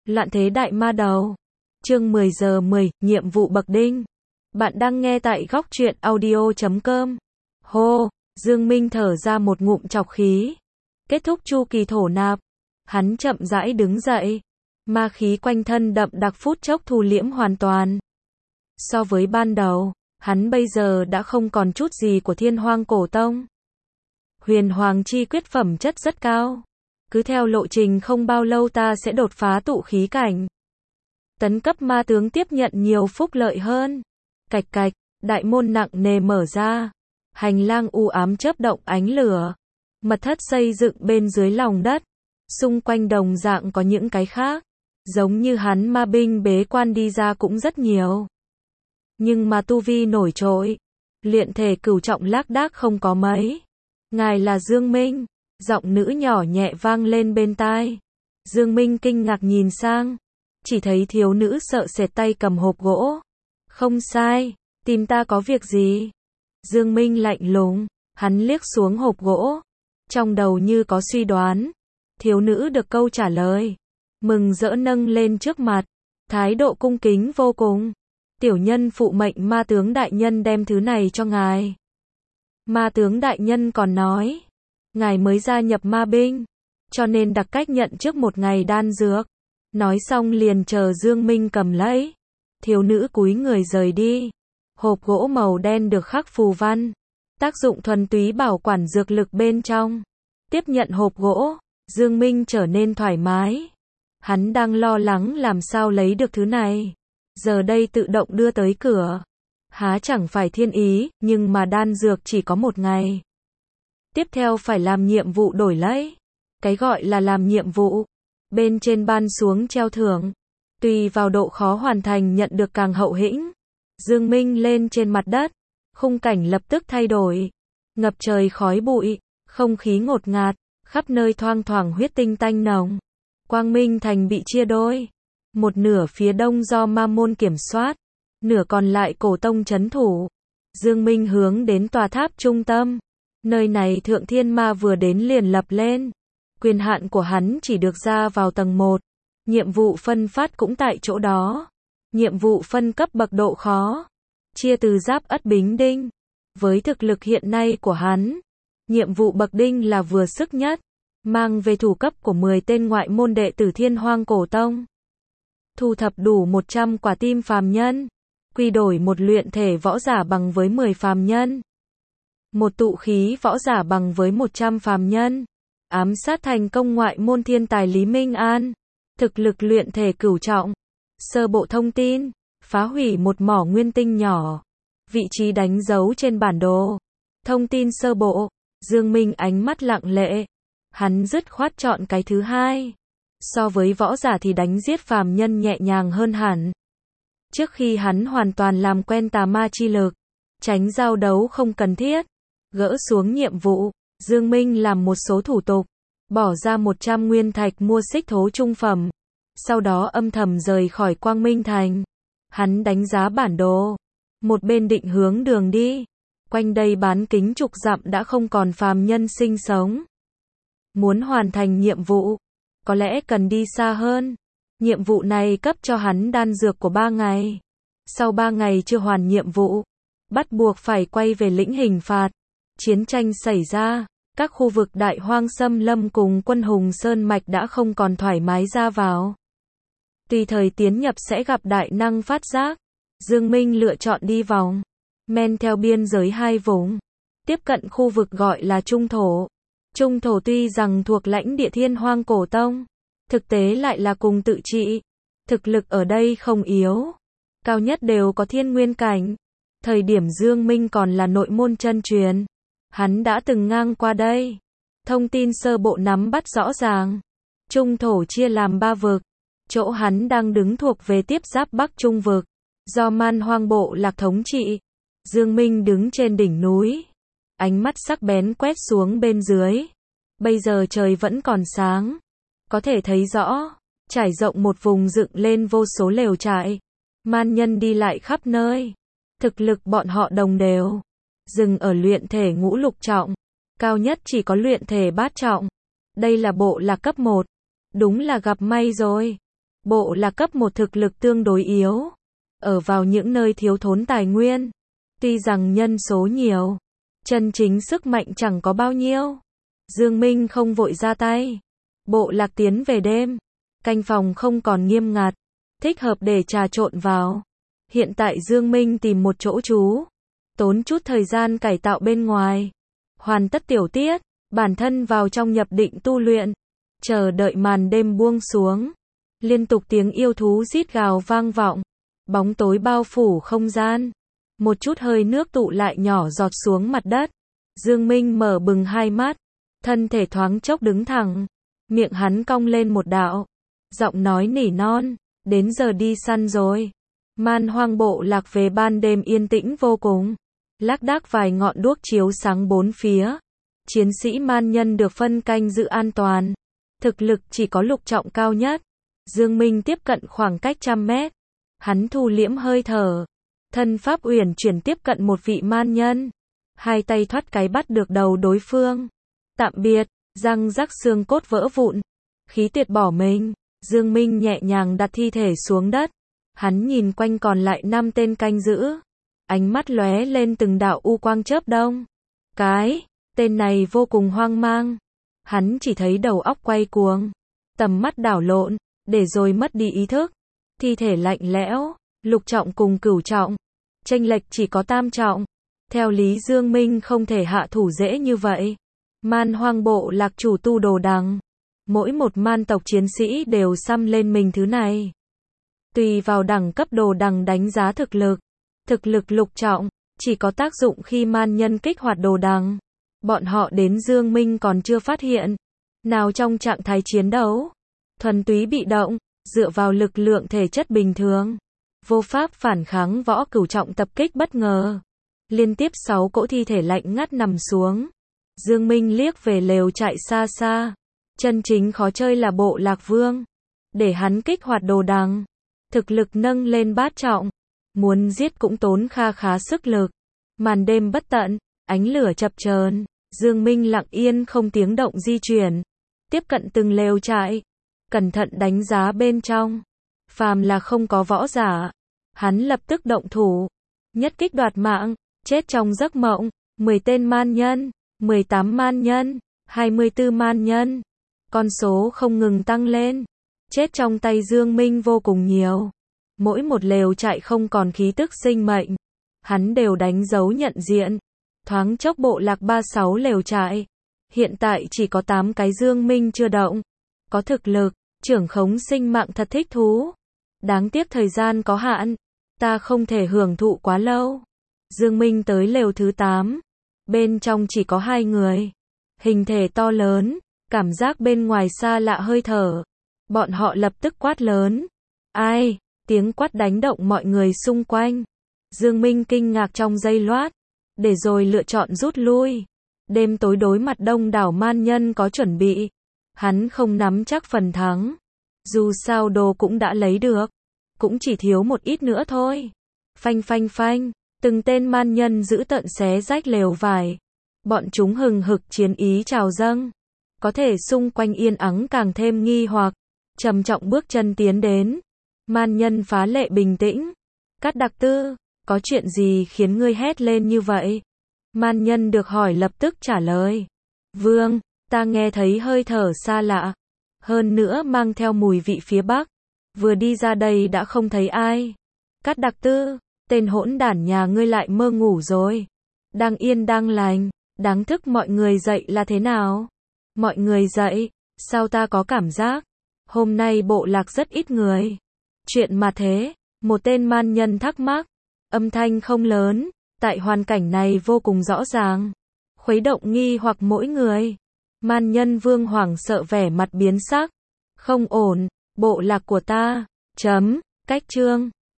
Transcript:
Loạn thế đại ma đầu. Chương 10 giờ 10, nhiệm vụ bậc đinh. Bạn đang nghe tại góc truyện audio.com. Hô, Dương Minh thở ra một ngụm trọc khí. Kết thúc chu kỳ thổ nạp. Hắn chậm rãi đứng dậy. Ma khí quanh thân đậm đặc phút chốc thu liễm hoàn toàn. So với ban đầu, hắn bây giờ đã không còn chút gì của Thiên Hoang Cổ Tông. Huyền Hoàng chi quyết phẩm chất rất cao. Cứ theo lộ trình không bao lâu ta sẽ đột phá tụ khí cảnh. Tấn cấp ma tướng tiếp nhận nhiều phúc lợi hơn. Cạch cạch, đại môn nặng nề mở ra. Hành lang u ám chớp động ánh lửa. Mật thất xây dựng bên dưới lòng đất. Xung quanh đồng dạng có những cái khác. Giống như hắn ma binh bế quan đi ra cũng rất nhiều. Nhưng mà tu vi nổi trội. Luyện thể cửu trọng lác đác không có mấy. Ngài là Dương Minh. Giọng nữ nhỏ nhẹ vang lên bên tai. Dương Minh kinh ngạc nhìn sang. Chỉ thấy thiếu nữ sợ sệt tay cầm hộp gỗ. Không sai, tìm ta có việc gì? Dương Minh lạnh lùng, hắn liếc xuống hộp gỗ. Trong đầu như có suy đoán. Thiếu nữ được câu trả lời. Mừng rỡ nâng lên trước mặt. Thái độ cung kính vô cùng. Tiểu nhân phụ mệnh ma tướng đại nhân đem thứ này cho ngài. Ma tướng đại nhân còn nói. Ngài mới gia nhập ma binh. Cho nên đặc cách nhận trước một ngày đan dược. Nói xong liền chờ Dương Minh cầm lấy. Thiếu nữ cúi người rời đi. Hộp gỗ màu đen được khắc phù văn. Tác dụng thuần túy bảo quản dược lực bên trong. Tiếp nhận hộp gỗ, Dương Minh trở nên thoải mái. Hắn đang lo lắng làm sao lấy được thứ này. Giờ đây tự động đưa tới cửa. Há chẳng phải thiên ý, nhưng mà đan dược chỉ có một ngày. Tiếp theo phải làm nhiệm vụ đổi lấy. Cái gọi là làm nhiệm vụ. Bên trên ban xuống treo thưởng. Tùy vào độ khó hoàn thành nhận được càng hậu hĩnh. Dương Minh lên trên mặt đất. Khung cảnh lập tức thay đổi. Ngập trời khói bụi. Không khí ngột ngạt. Khắp nơi thoang thoảng huyết tinh tanh nồng. Quang Minh Thành bị chia đôi. Một nửa phía đông do ma môn kiểm soát. Nửa còn lại cổ tông trấn thủ. Dương Minh hướng đến tòa tháp trung tâm. Nơi này Thượng Thiên Ma vừa đến liền lập lên. Quyền hạn của hắn chỉ được ra vào tầng 1. Nhiệm vụ phân phát cũng tại chỗ đó. Nhiệm vụ phân cấp bậc độ khó. Chia từ giáp ất bính đinh. Với thực lực hiện nay của hắn. Nhiệm vụ bậc đinh là vừa sức nhất. Mang về thủ cấp của 10 tên ngoại môn đệ tử Thiên Hoang Cổ Tông. Thu thập đủ 100 quả tim phàm nhân. Quy đổi một luyện thể võ giả bằng với 10 phàm nhân. Một tụ khí võ giả bằng với 100 phàm nhân. Ám sát thành công ngoại môn thiên tài Lý Minh An. Thực lực luyện thể cửu trọng. Sơ bộ thông tin. Phá hủy một mỏ nguyên tinh nhỏ. Vị trí đánh dấu trên bản đồ. Thông tin sơ bộ. Dương Minh ánh mắt lặng lẽ. Hắn dứt khoát chọn cái thứ hai. So với võ giả thì đánh giết phàm nhân nhẹ nhàng hơn hẳn. Trước khi hắn hoàn toàn làm quen tà ma chi lực. Tránh giao đấu không cần thiết. Gỡ xuống nhiệm vụ. Dương Minh làm một số thủ tục. Bỏ ra 100 nguyên thạch mua xích thố trung phẩm. Sau đó âm thầm rời khỏi Quang Minh Thành. Hắn đánh giá bản đồ. Một bên định hướng đường đi. Quanh đây bán kính chục dặm đã không còn phàm nhân sinh sống. Muốn hoàn thành nhiệm vụ. Có lẽ cần đi xa hơn. Nhiệm vụ này cấp cho hắn đan dược của 3 ngày. Sau 3 ngày chưa hoàn nhiệm vụ. Bắt buộc phải quay về lĩnh hình phạt. Chiến tranh xảy ra. Các khu vực Đại Hoang xâm lâm cùng quân Hùng Sơn Mạch đã không còn thoải mái ra vào. Tùy thời tiến nhập sẽ gặp đại năng phát giác. Dương Minh lựa chọn đi vòng. Men theo biên giới hai vùng. Tiếp cận khu vực gọi là Trung Thổ. Trung Thổ tuy rằng thuộc lãnh địa Thiên Hoang Cổ Tông. Thực tế lại là cùng tự trị. Thực lực ở đây không yếu. Cao nhất đều có thiên nguyên cảnh. Thời điểm Dương Minh còn là nội môn chân truyền. Hắn đã từng ngang qua đây. Thông tin sơ bộ nắm bắt rõ ràng. Trung Thổ chia làm 3 vực. Chỗ hắn đang đứng thuộc về tiếp giáp Bắc Trung vực. Do Man Hoang Bộ Lạc thống trị. Dương Minh đứng trên đỉnh núi. Ánh mắt sắc bén quét xuống bên dưới. Bây giờ trời vẫn còn sáng. Có thể thấy rõ. Trải rộng một vùng dựng lên vô số lều trại. Man nhân đi lại khắp nơi. Thực lực bọn họ đồng đều. Dừng ở luyện thể ngũ lục trọng. Cao nhất chỉ có luyện thể bát trọng. Đây là bộ lạc cấp 1. Đúng là gặp may rồi. Bộ lạc cấp 1 thực lực tương đối yếu, ở vào những nơi thiếu thốn tài nguyên. Tuy rằng nhân số nhiều, chân chính sức mạnh chẳng có bao nhiêu. Dương Minh không vội ra tay. Bộ lạc tiến về đêm, canh phòng không còn nghiêm ngặt, thích hợp để trà trộn vào. Hiện tại Dương Minh tìm một chỗ trú, tốn chút thời gian cải tạo bên ngoài, hoàn tất tiểu tiết, bản thân vào trong nhập định tu luyện, chờ đợi màn đêm buông xuống. Liên tục tiếng yêu thú rít gào vang vọng, bóng tối bao phủ không gian, một chút hơi nước tụ lại nhỏ giọt xuống mặt đất. Dương Minh mở bừng hai mắt, thân thể thoáng chốc đứng thẳng, miệng hắn cong lên một đạo, giọng nói nỉ non, đến giờ đi săn rồi. Man hoang bộ lạc về ban đêm yên tĩnh vô cùng, lác đác vài ngọn đuốc chiếu sáng bốn phía. Chiến sĩ man nhân được phân canh giữ an toàn, thực lực chỉ có lục trọng cao nhất. Dương Minh tiếp cận khoảng cách 100 mét, hắn thu liễm hơi thở, thân pháp uyển chuyển tiếp cận một vị man nhân, hai tay thoát cái bắt được đầu đối phương. Tạm biệt, răng rắc xương cốt vỡ vụn, khí tuyệt bỏ mình. Dương Minh nhẹ nhàng đặt thi thể xuống đất, hắn nhìn quanh còn lại 5 tên canh giữ, ánh mắt lóe lên từng đạo u quang chớp đông. Cái tên này vô cùng hoang mang, hắn chỉ thấy đầu óc quay cuồng, tầm mắt đảo lộn, để rồi mất đi ý thức. Thi thể lạnh lẽo, lục trọng cùng cửu trọng, chênh lệch chỉ có tam trọng. Theo lý Dương Minh không thể hạ thủ dễ như vậy. Man hoang bộ lạc chủ tu đồ đằng, mỗi một man tộc chiến sĩ đều xăm lên mình thứ này. Tùy vào đẳng cấp đồ đằng đánh giá thực lực lục trọng, chỉ có tác dụng khi man nhân kích hoạt đồ đằng. Bọn họ đến Dương Minh còn chưa phát hiện, nào trong trạng thái chiến đấu, thuần túy bị động, dựa vào lực lượng thể chất bình thường, vô pháp phản kháng võ cửu trọng tập kích bất ngờ. Liên tiếp 6 cỗ thi thể lạnh ngắt nằm xuống. Dương Minh liếc về lều trại xa xa, chân chính khó chơi là bộ lạc vương, để hắn kích hoạt đồ đằng, thực lực nâng lên bát trọng, muốn giết cũng tốn kha khá sức lực. Màn đêm bất tận, ánh lửa chập chờn, Dương Minh lặng yên không tiếng động di chuyển, tiếp cận từng lều trại, cẩn thận đánh giá bên trong. Phàm là không có võ giả, hắn lập tức động thủ, nhất kích đoạt mạng, chết trong giấc mộng. 10 tên man nhân, 18 man nhân, 24 man nhân, con số không ngừng tăng lên. Chết trong tay Dương Minh vô cùng nhiều, mỗi một lều trại không còn khí tức sinh mệnh, hắn đều đánh dấu nhận diện. Thoáng chốc bộ lạc 36 lều trại, hiện tại chỉ có 8 cái Dương Minh chưa động. Có thực lực, trưởng khống sinh mạng thật thích thú. Đáng tiếc thời gian có hạn, ta không thể hưởng thụ quá lâu. Dương Minh tới lều thứ 8, bên trong chỉ có 2 người, hình thể to lớn, cảm giác bên ngoài xa lạ hơi thở. Bọn họ lập tức quát lớn. Ai? Tiếng quát đánh động mọi người xung quanh. Dương Minh kinh ngạc trong giây lát, để rồi lựa chọn rút lui. Đêm tối đối mặt đông đảo man nhân có chuẩn bị, hắn không nắm chắc phần thắng. Dù sao đồ cũng đã lấy được, cũng chỉ thiếu một ít nữa thôi. Phanh phanh phanh, từng tên man nhân giữ tợn xé rách lều vải. Bọn chúng hừng hực chiến ý trào dâng. Có thể xung quanh yên ắng càng thêm nghi hoặc. Trầm trọng bước chân tiến đến. Man nhân phá lệ bình tĩnh. Cát Đặc Tư, có chuyện gì khiến ngươi hét lên như vậy? Man nhân được hỏi lập tức trả lời. Vương, ta nghe thấy hơi thở xa lạ, hơn nữa mang theo mùi vị phía Bắc. Vừa đi ra đây đã không thấy ai. Cát Đặc Tư, tên hỗn đản nhà ngươi lại mơ ngủ rồi. Đang yên đang lành, đáng thức mọi người dậy là thế nào? Mọi người dậy, sao ta có cảm giác hôm nay bộ lạc rất ít người. Chuyện mà thế, một tên man nhân thắc mắc, âm thanh không lớn, tại hoàn cảnh này vô cùng rõ ràng, khuấy động nghi hoặc mỗi người. Man nhân Vương hoảng sợ vẻ mặt biến sắc, không ổn, bộ lạc của ta, cách chương.